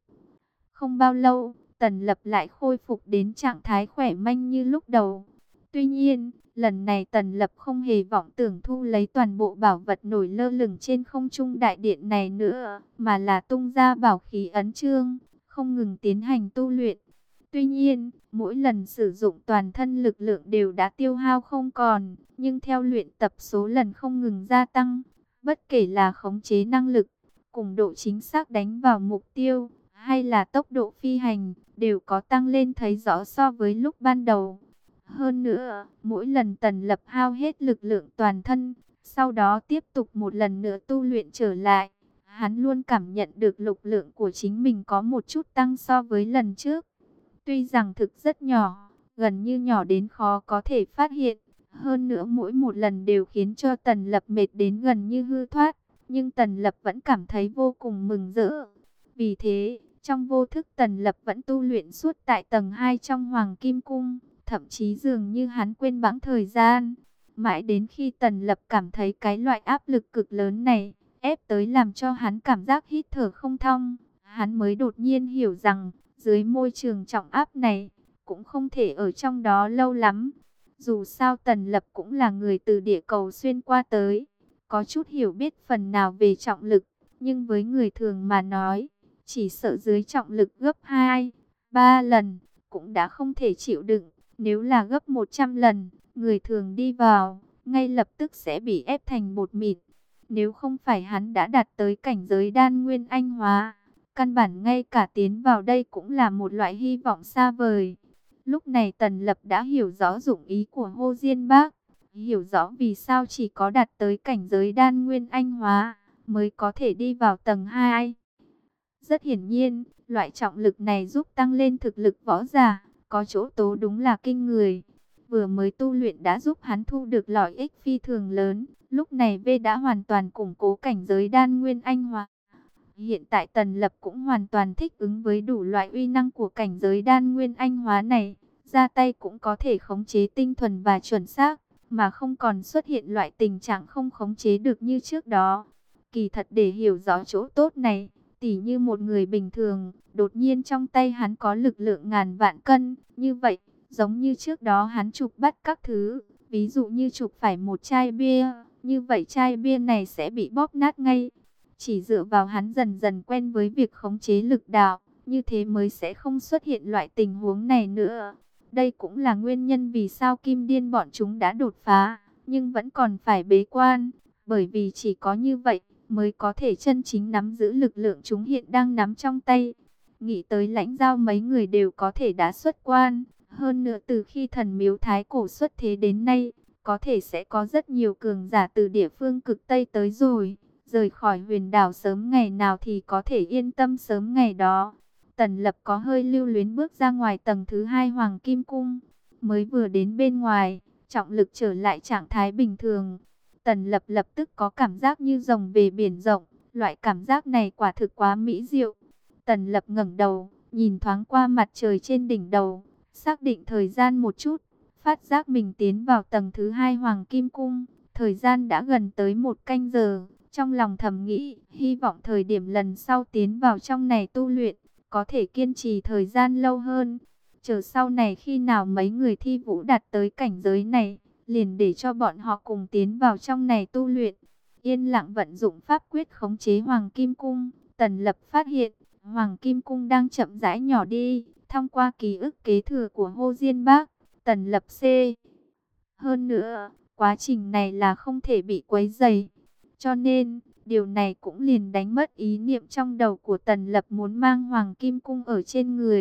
Không bao lâu, Tần Lập lại khôi phục đến trạng thái khỏe manh như lúc đầu. Tuy nhiên, lần này Tần Lập không hề vọng tưởng thu lấy toàn bộ bảo vật nổi lơ lửng trên không trung đại điện này nữa, mà là tung ra bảo khí ấn chương, không ngừng tiến hành tu luyện. Tuy nhiên, mỗi lần sử dụng toàn thân lực lượng đều đã tiêu hao không còn, nhưng theo luyện tập số lần không ngừng gia tăng, bất kể là khống chế năng lực, cùng độ chính xác đánh vào mục tiêu, hay là tốc độ phi hành, đều có tăng lên thấy rõ so với lúc ban đầu. Hơn nữa, mỗi lần Tần Lập hao hết lực lượng toàn thân, sau đó tiếp tục một lần nữa tu luyện trở lại, hắn luôn cảm nhận được lực lượng của chính mình có một chút tăng so với lần trước. Tuy rằng thực rất nhỏ, gần như nhỏ đến khó có thể phát hiện, hơn nữa mỗi một lần đều khiến cho Tần Lập mệt đến gần như hư thoát, nhưng Tần Lập vẫn cảm thấy vô cùng mừng rỡ. Vì thế, trong vô thức Tần Lập vẫn tu luyện suốt tại tầng hai trong Hoàng Kim Cung, thậm chí dường như hắn quên bẵng thời gian. Mãi đến khi Tần Lập cảm thấy cái loại áp lực cực lớn này, ép tới làm cho hắn cảm giác hít thở không thông, hắn mới đột nhiên hiểu rằng, dưới môi trường trọng áp này, cũng không thể ở trong đó lâu lắm. Dù sao Tần Lập cũng là người từ địa cầu xuyên qua tới, có chút hiểu biết phần nào về trọng lực, nhưng với người thường mà nói, chỉ sợ dưới trọng lực gấp hai, ba lần, cũng đã không thể chịu đựng. Nếu là gấp một trăm lần, người thường đi vào, ngay lập tức sẽ bị ép thành bột mịn. Nếu không phải hắn đã đạt tới cảnh giới đan nguyên anh hóa, căn bản ngay cả tiến vào đây cũng là một loại hy vọng xa vời. Lúc này Tần Lập đã hiểu rõ dụng ý của Hồ Diên Bác, hiểu rõ vì sao chỉ có đạt tới cảnh giới đan nguyên anh hóa, mới có thể đi vào tầng hai. Rất hiển nhiên, loại trọng lực này giúp tăng lên thực lực võ giả, có chỗ tố đúng là kinh người. Vừa mới tu luyện đã giúp hắn thu được lợi ích phi thường lớn, lúc này V đã hoàn toàn củng cố cảnh giới đan nguyên anh hóa. Hiện tại Tần Lập cũng hoàn toàn thích ứng với đủ loại uy năng của cảnh giới đan nguyên anh hóa này, ra tay cũng có thể khống chế tinh thuần và chuẩn xác, mà không còn xuất hiện loại tình trạng không khống chế được như trước đó. Kỳ thật để hiểu rõ chỗ tốt này, tỉ như một người bình thường, đột nhiên trong tay hắn có lực lượng ngàn vạn cân, như vậy, giống như trước đó hắn chụp bắt các thứ, ví dụ như chụp phải một chai bia, như vậy chai bia này sẽ bị bóp nát ngay. Chỉ dựa vào hắn dần dần quen với việc khống chế lực đạo, như thế mới sẽ không xuất hiện loại tình huống này nữa. Đây cũng là nguyên nhân vì sao Kim Điên bọn chúng đã đột phá, nhưng vẫn còn phải bế quan, bởi vì chỉ có như vậy mới có thể chân chính nắm giữ lực lượng chúng hiện đang nắm trong tay. Nghĩ tới Lãnh Giao mấy người đều có thể đã xuất quan, hơn nữa từ khi thần miếu Thái Cổ xuất thế đến nay, có thể sẽ có rất nhiều cường giả từ địa phương cực Tây tới rồi. Rời khỏi huyền đảo sớm ngày nào thì có thể yên tâm sớm ngày đó. Tần Lập có hơi lưu luyến bước ra ngoài tầng thứ hai Hoàng Kim Cung. Mới vừa đến bên ngoài, trọng lực trở lại trạng thái bình thường. Tần Lập lập tức có cảm giác như rồng về biển rộng. Loại cảm giác này quả thực quá mỹ diệu. Tần Lập ngẩng đầu, nhìn thoáng qua mặt trời trên đỉnh đầu, xác định thời gian một chút, phát giác mình tiến vào tầng thứ hai Hoàng Kim Cung. Thời gian đã gần tới một canh giờ. Trong lòng thầm nghĩ, hy vọng thời điểm lần sau tiến vào trong này tu luyện, có thể kiên trì thời gian lâu hơn. Chờ sau này khi nào mấy người thi vũ đạt tới cảnh giới này, liền để cho bọn họ cùng tiến vào trong này tu luyện. Yên lặng vận dụng pháp quyết khống chế Hoàng Kim Cung, Tần Lập phát hiện, Hoàng Kim Cung đang chậm rãi nhỏ đi, thông qua ký ức kế thừa của Hồ Diên Bác, Tần Lập C. Hơn nữa, quá trình này là không thể bị quấy rầy. Cho nên, điều này cũng liền đánh mất ý niệm trong đầu của Tần Lập muốn mang Hoàng Kim Cung ở trên người.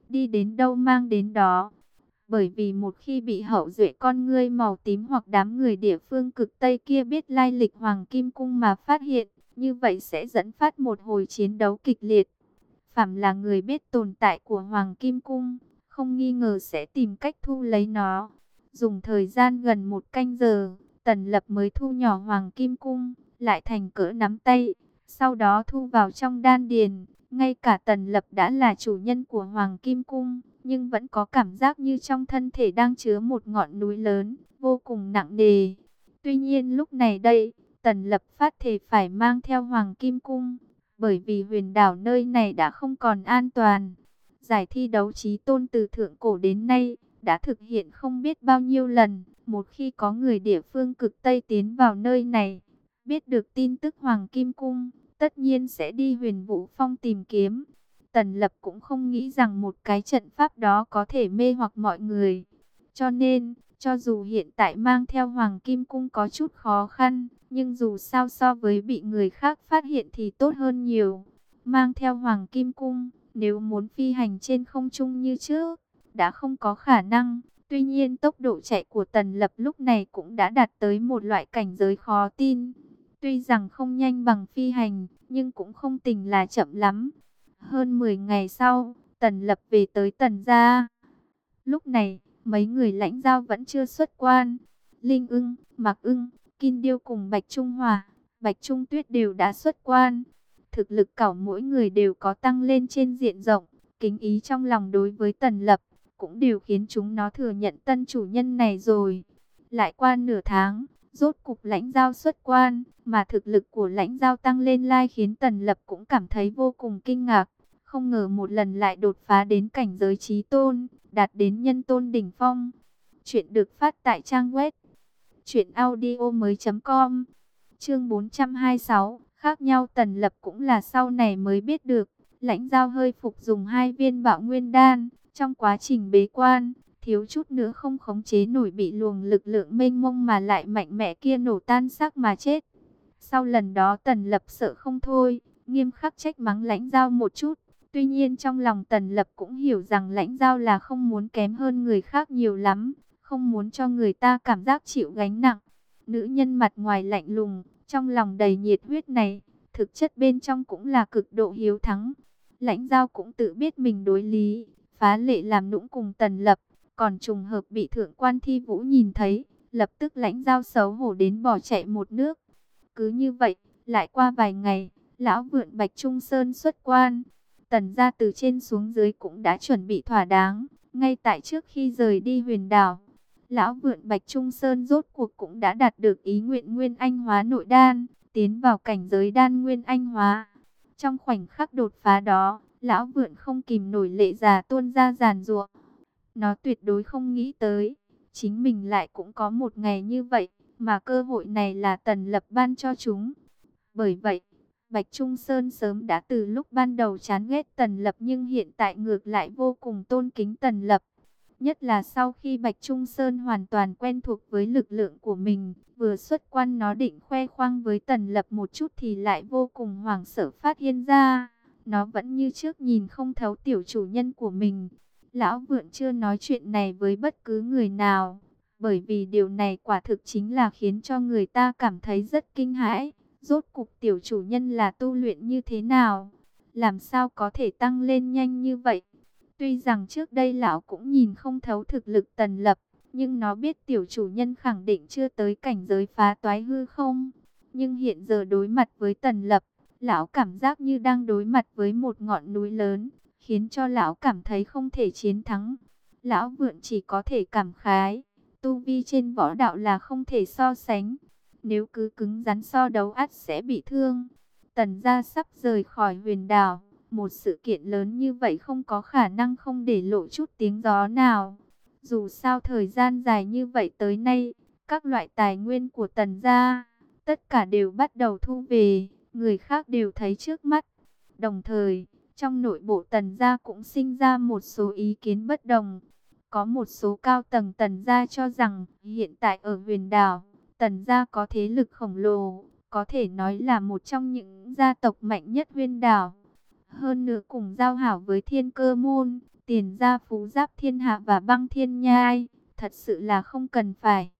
đi đến đâu mang đến đó. Bởi vì một khi bị hậu duệ con ngươi màu tím hoặc đám người địa phương cực Tây kia biết lai lịch Hoàng Kim Cung mà phát hiện, như vậy sẽ dẫn phát một hồi chiến đấu kịch liệt. Phàm là người biết tồn tại của Hoàng Kim Cung, không nghi ngờ sẽ tìm cách thu lấy nó. Dùng thời gian gần một canh giờ, Tần Lập mới thu nhỏ Hoàng Kim Cung, lại thành cỡ nắm tay, sau đó thu vào trong đan điền. Ngay cả Tần Lập đã là chủ nhân của Hoàng Kim Cung, nhưng vẫn có cảm giác như trong thân thể đang chứa một ngọn núi lớn, vô cùng nặng nề. Tuy nhiên lúc này đây, Tần Lập phát thề phải mang theo Hoàng Kim Cung, bởi vì huyền đảo nơi này đã không còn an toàn. Giải thi đấu chí tôn từ thượng cổ đến nay, đã thực hiện không biết bao nhiêu lần. Một khi có người địa phương cực Tây tiến vào nơi này, biết được tin tức Hoàng Kim Cung, tất nhiên sẽ đi Huyền Vũ Phong tìm kiếm. Tần Lập cũng không nghĩ rằng một cái trận pháp đó có thể mê hoặc mọi người. Cho nên, cho dù hiện tại mang theo Hoàng Kim Cung có chút khó khăn, nhưng dù sao so với bị người khác phát hiện thì tốt hơn nhiều. Mang theo Hoàng Kim Cung, nếu muốn phi hành trên không trung như trước, đã không có khả năng. Tuy nhiên tốc độ chạy của Tần Lập lúc này cũng đã đạt tới một loại cảnh giới khó tin. Tuy rằng không nhanh bằng phi hành, nhưng cũng không tính là chậm lắm. Hơn mười ngày sau, Tần Lập về tới Tần gia. Lúc này, mấy người lãnh giao vẫn chưa xuất quan. Linh Ưng, Mạc Ưng, Kim Điêu cùng Bạch Trung Hòa, Bạch Trung Tuyết đều đã xuất quan. Thực lực cảo mỗi người đều có tăng lên trên diện rộng. Kính ý trong lòng đối với Tần Lập cũng đều khiến chúng nó thừa nhận tân chủ nhân này rồi. Lại qua nửa tháng, rốt cục lãnh giao xuất quan, mà thực lực của lãnh giao tăng lên lai khiến Tần Lập cũng cảm thấy vô cùng kinh ngạc. Không ngờ một lần lại đột phá đến cảnh giới chí tôn, đạt đến nhân tôn đỉnh phong. Chuyện được phát tại trang web truyện audio mới chấm com. Chương bốn trăm hai mươi sáu, khác nhau Tần Lập cũng là sau này mới biết được. Lãnh giao hơi phục dùng hai viên Bạo Nguyên đan, trong quá trình bế quan, thiếu chút nữa không khống chế nổi bị luồng lực lượng mênh mông mà lại mạnh mẽ kia nổ tan xác mà chết. Sau lần đó Tần Lập sợ không thôi, nghiêm khắc trách mắng lãnh giao một chút. Tuy nhiên trong lòng Tần Lập cũng hiểu rằng lãnh giao là không muốn kém hơn người khác nhiều lắm, không muốn cho người ta cảm giác chịu gánh nặng. Nữ nhân mặt ngoài lạnh lùng, trong lòng đầy nhiệt huyết này, thực chất bên trong cũng là cực độ hiếu thắng. Lãnh giao cũng tự biết mình đối lý, phá lệ làm nũng cùng Tần Lập, còn trùng hợp bị thượng quan Thi Vũ nhìn thấy, lập tức lãnh giao xấu hổ đến bỏ chạy một nước. Cứ như vậy, lại qua vài ngày, lão vượn Bạch Trung Sơn xuất quan. Tần gia từ trên xuống dưới cũng đã chuẩn bị thỏa đáng, ngay tại trước khi rời đi huyền đảo. Lão vượn Bạch Trung Sơn rốt cuộc cũng đã đạt được ý nguyện nguyên anh hóa nội đan, tiến vào cảnh giới đan nguyên anh hóa. Trong khoảnh khắc đột phá đó, lão vượn không kìm nổi lệ già tuôn ra giàn giụa. Nó tuyệt đối không nghĩ tới, chính mình lại cũng có một ngày như vậy, mà cơ hội này là Tần Lập ban cho chúng. Bởi vậy, Bạch Trung Sơn sớm đã từ lúc ban đầu chán ghét Tần Lập nhưng hiện tại ngược lại vô cùng tôn kính Tần Lập. Nhất là sau khi Bạch Trung Sơn hoàn toàn quen thuộc với lực lượng của mình, vừa xuất quan nó định khoe khoang với Tần Lập một chút thì lại vô cùng hoảng sợ phát hiện ra. Nó vẫn như trước nhìn không thấu tiểu chủ nhân của mình. Lão vượn chưa nói chuyện này với bất cứ người nào, bởi vì điều này quả thực chính là khiến cho người ta cảm thấy rất kinh hãi. Rốt cục tiểu chủ nhân là tu luyện như thế nào? Làm sao có thể tăng lên nhanh như vậy? Tuy rằng trước đây lão cũng nhìn không thấu thực lực Tần Lập, nhưng nó biết tiểu chủ nhân khẳng định chưa tới cảnh giới phá toái hư không. Nhưng hiện giờ đối mặt với Tần Lập, lão cảm giác như đang đối mặt với một ngọn núi lớn, khiến cho lão cảm thấy không thể chiến thắng. Lão vượn chỉ có thể cảm khái, tu vi trên võ đạo là không thể so sánh. Nếu cứ cứng rắn so đấu ắt sẽ bị thương. Tần gia sắp rời khỏi huyền đảo. Một sự kiện lớn như vậy không có khả năng không để lộ chút tiếng gió nào. Dù sao thời gian dài như vậy tới nay, các loại tài nguyên của Tần gia, tất cả đều bắt đầu thu về, người khác đều thấy trước mắt. Đồng thời, trong nội bộ Tần gia cũng sinh ra một số ý kiến bất đồng. Có một số cao tầng Tần gia cho rằng hiện tại ở huyền đảo, Tần gia có thế lực khổng lồ, có thể nói là một trong những gia tộc mạnh nhất huyền đảo. Hơn nữa cùng giao hảo với Thiên Cơ Môn, tiền ra phú giáp thiên hạ và băng thiên nhai, thật sự là không cần phải.